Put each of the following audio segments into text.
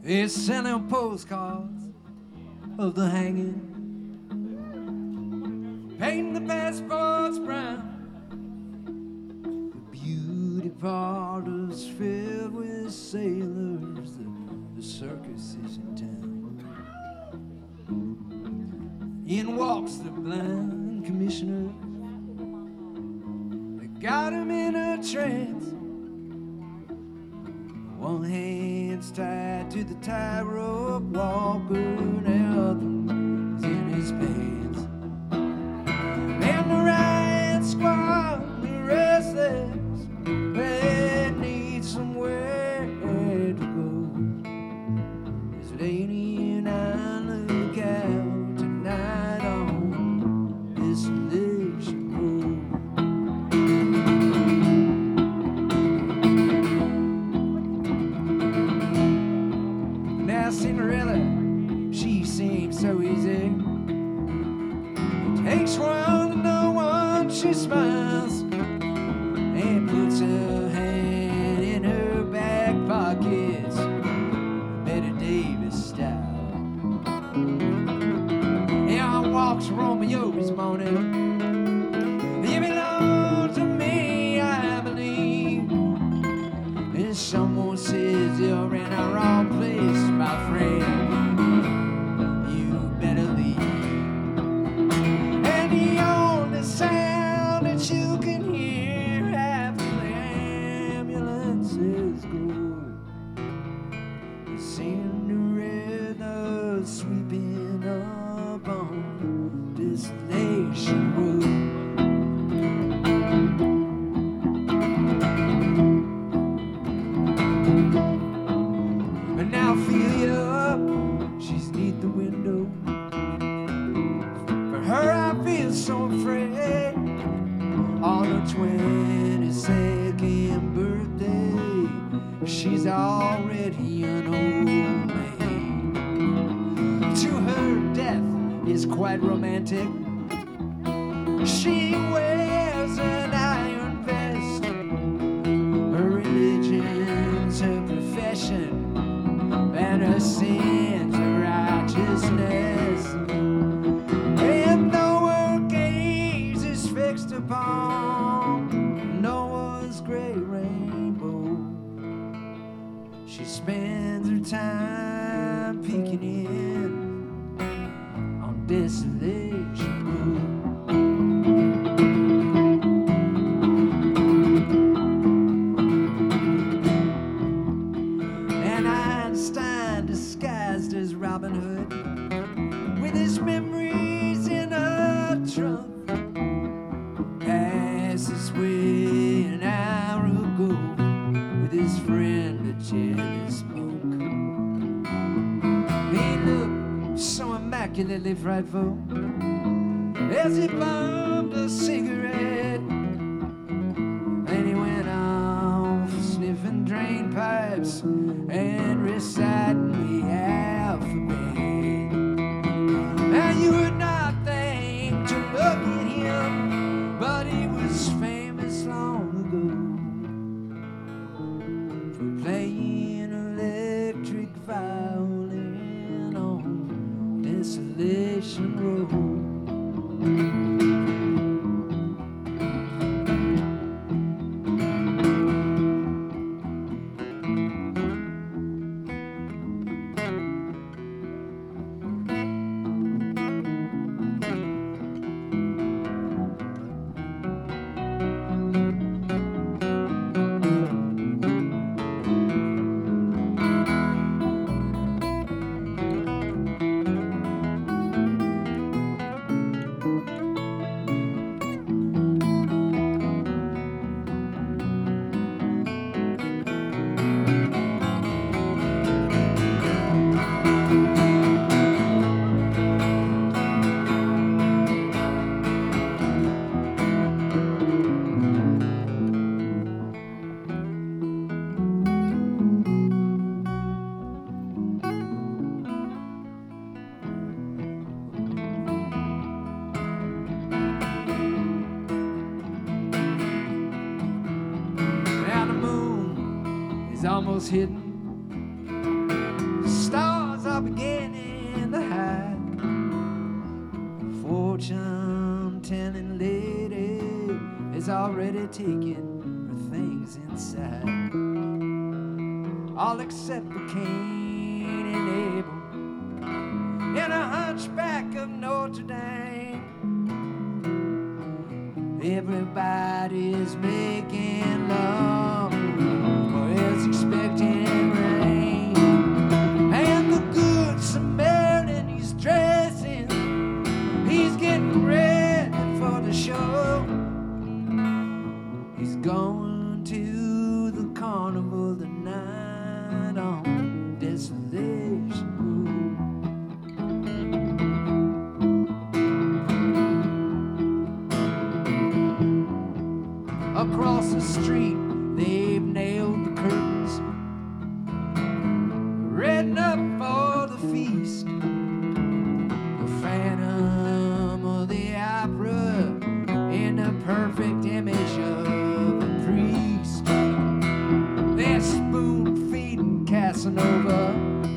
is selling postcards of the hanging, painting the passports brown. The beauty parlors filled with sailors. The circus is in town. In walks the blind commissioner. They got him in a trance. One hand's tied to the tightrope walker, the other is in his pants. And the riot squad, the restless, they need somewhere to go. This lady and I look out tonight on Desolation Road. Cinderella, she seems so easy. It takes one to know one. She smiles and puts her hand in her back pockets, Betty Davis style. And walks Romeo this morning. You belong to me, I believe. And someone says you're in a wrong place, my friend. You better leave. And the only sound that you can hear after the ambulances go is Cinderella sweeping up on Desolation Road. And now feel you up, she's neath the window. For her I feel so afraid. On her 22nd birthday, she's already an old maid. To her, death is quite romantic. She wears an iron vest. Her religion's her profession, and her sins are righteousness. And though her gaze is fixed upon Noah's great rainbow, she spends her time peeking in on Desolation Road. Disguised as Robin Hood, with his memories in a trunk, passed this way an hour ago with his friend, a jealous monk. He looked so immaculately frightful as he bummed a cigarette, and he went off sniffing drain pipes and reciting the alphabet. And you would not think to look at him, but he was famous long ago for playing electric violin on Desolation Road. almost hidden. bartending lady has already taken her things inside, all except for Cain and Abel and a hunchback of Notre Dame. Everybody's making love or else expecting rain, and the good Samaritan, he's dressing, he's getting ready for the show. He's going to the carnival tonight on Desolation Road. Across the street, they've nailed the curtains, redding up for the feast. The Phantom of the Opera in the perfect image of a priest. They're spoon-feeding Casanova,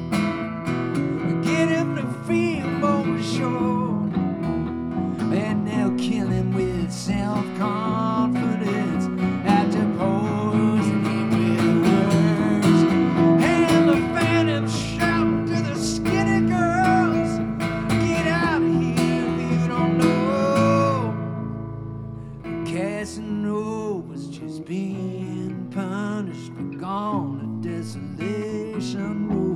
get him to feel more sure, and they'll kill him with self-confidence after posing him with words. And the Phantom shouting to the skinny girls, get out of here if you don't know. Casanova's just being punished for gone to Desolation Road.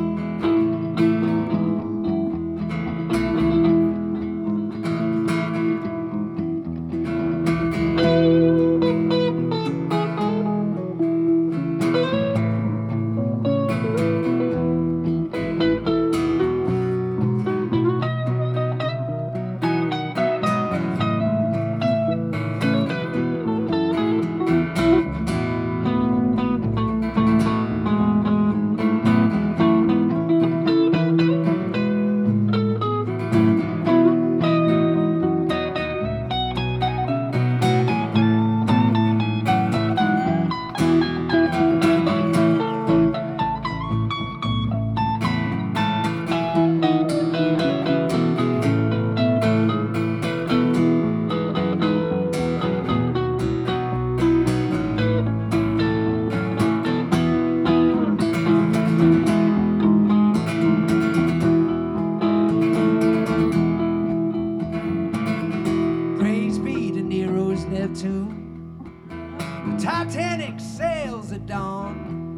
Praise be to Nero's Neptune, the Titanic sails at dawn,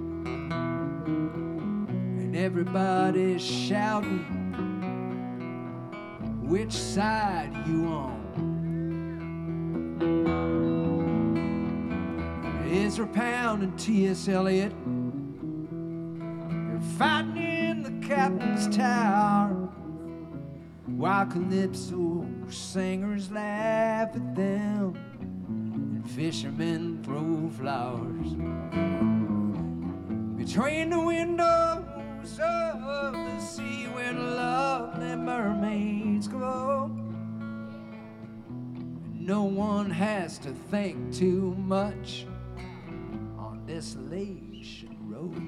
and everybody's shouting, which side you on? Ezra Pound and T.S. Eliot, they're fighting in the captain's tower, while Calypso singers laugh at them and fishermen throw flowers. Between the windows of the sea where the lovely mermaids glow, and no one has to think too much on Desolation Road.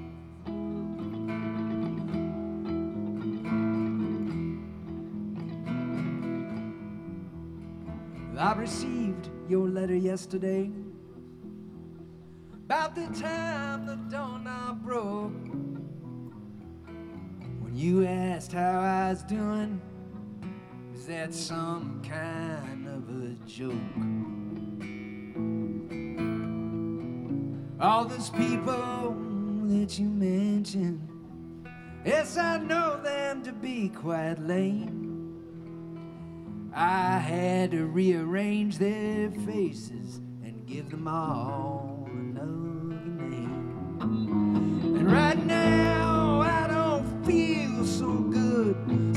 I received your letter yesterday, about the time the doorknob broke, when you asked how I was doing. Was that some kind of a joke? All those people that you mentioned, yes, I know them to be quite lame. I had to rearrange their faces and give them all another name. And right now I don't feel so good.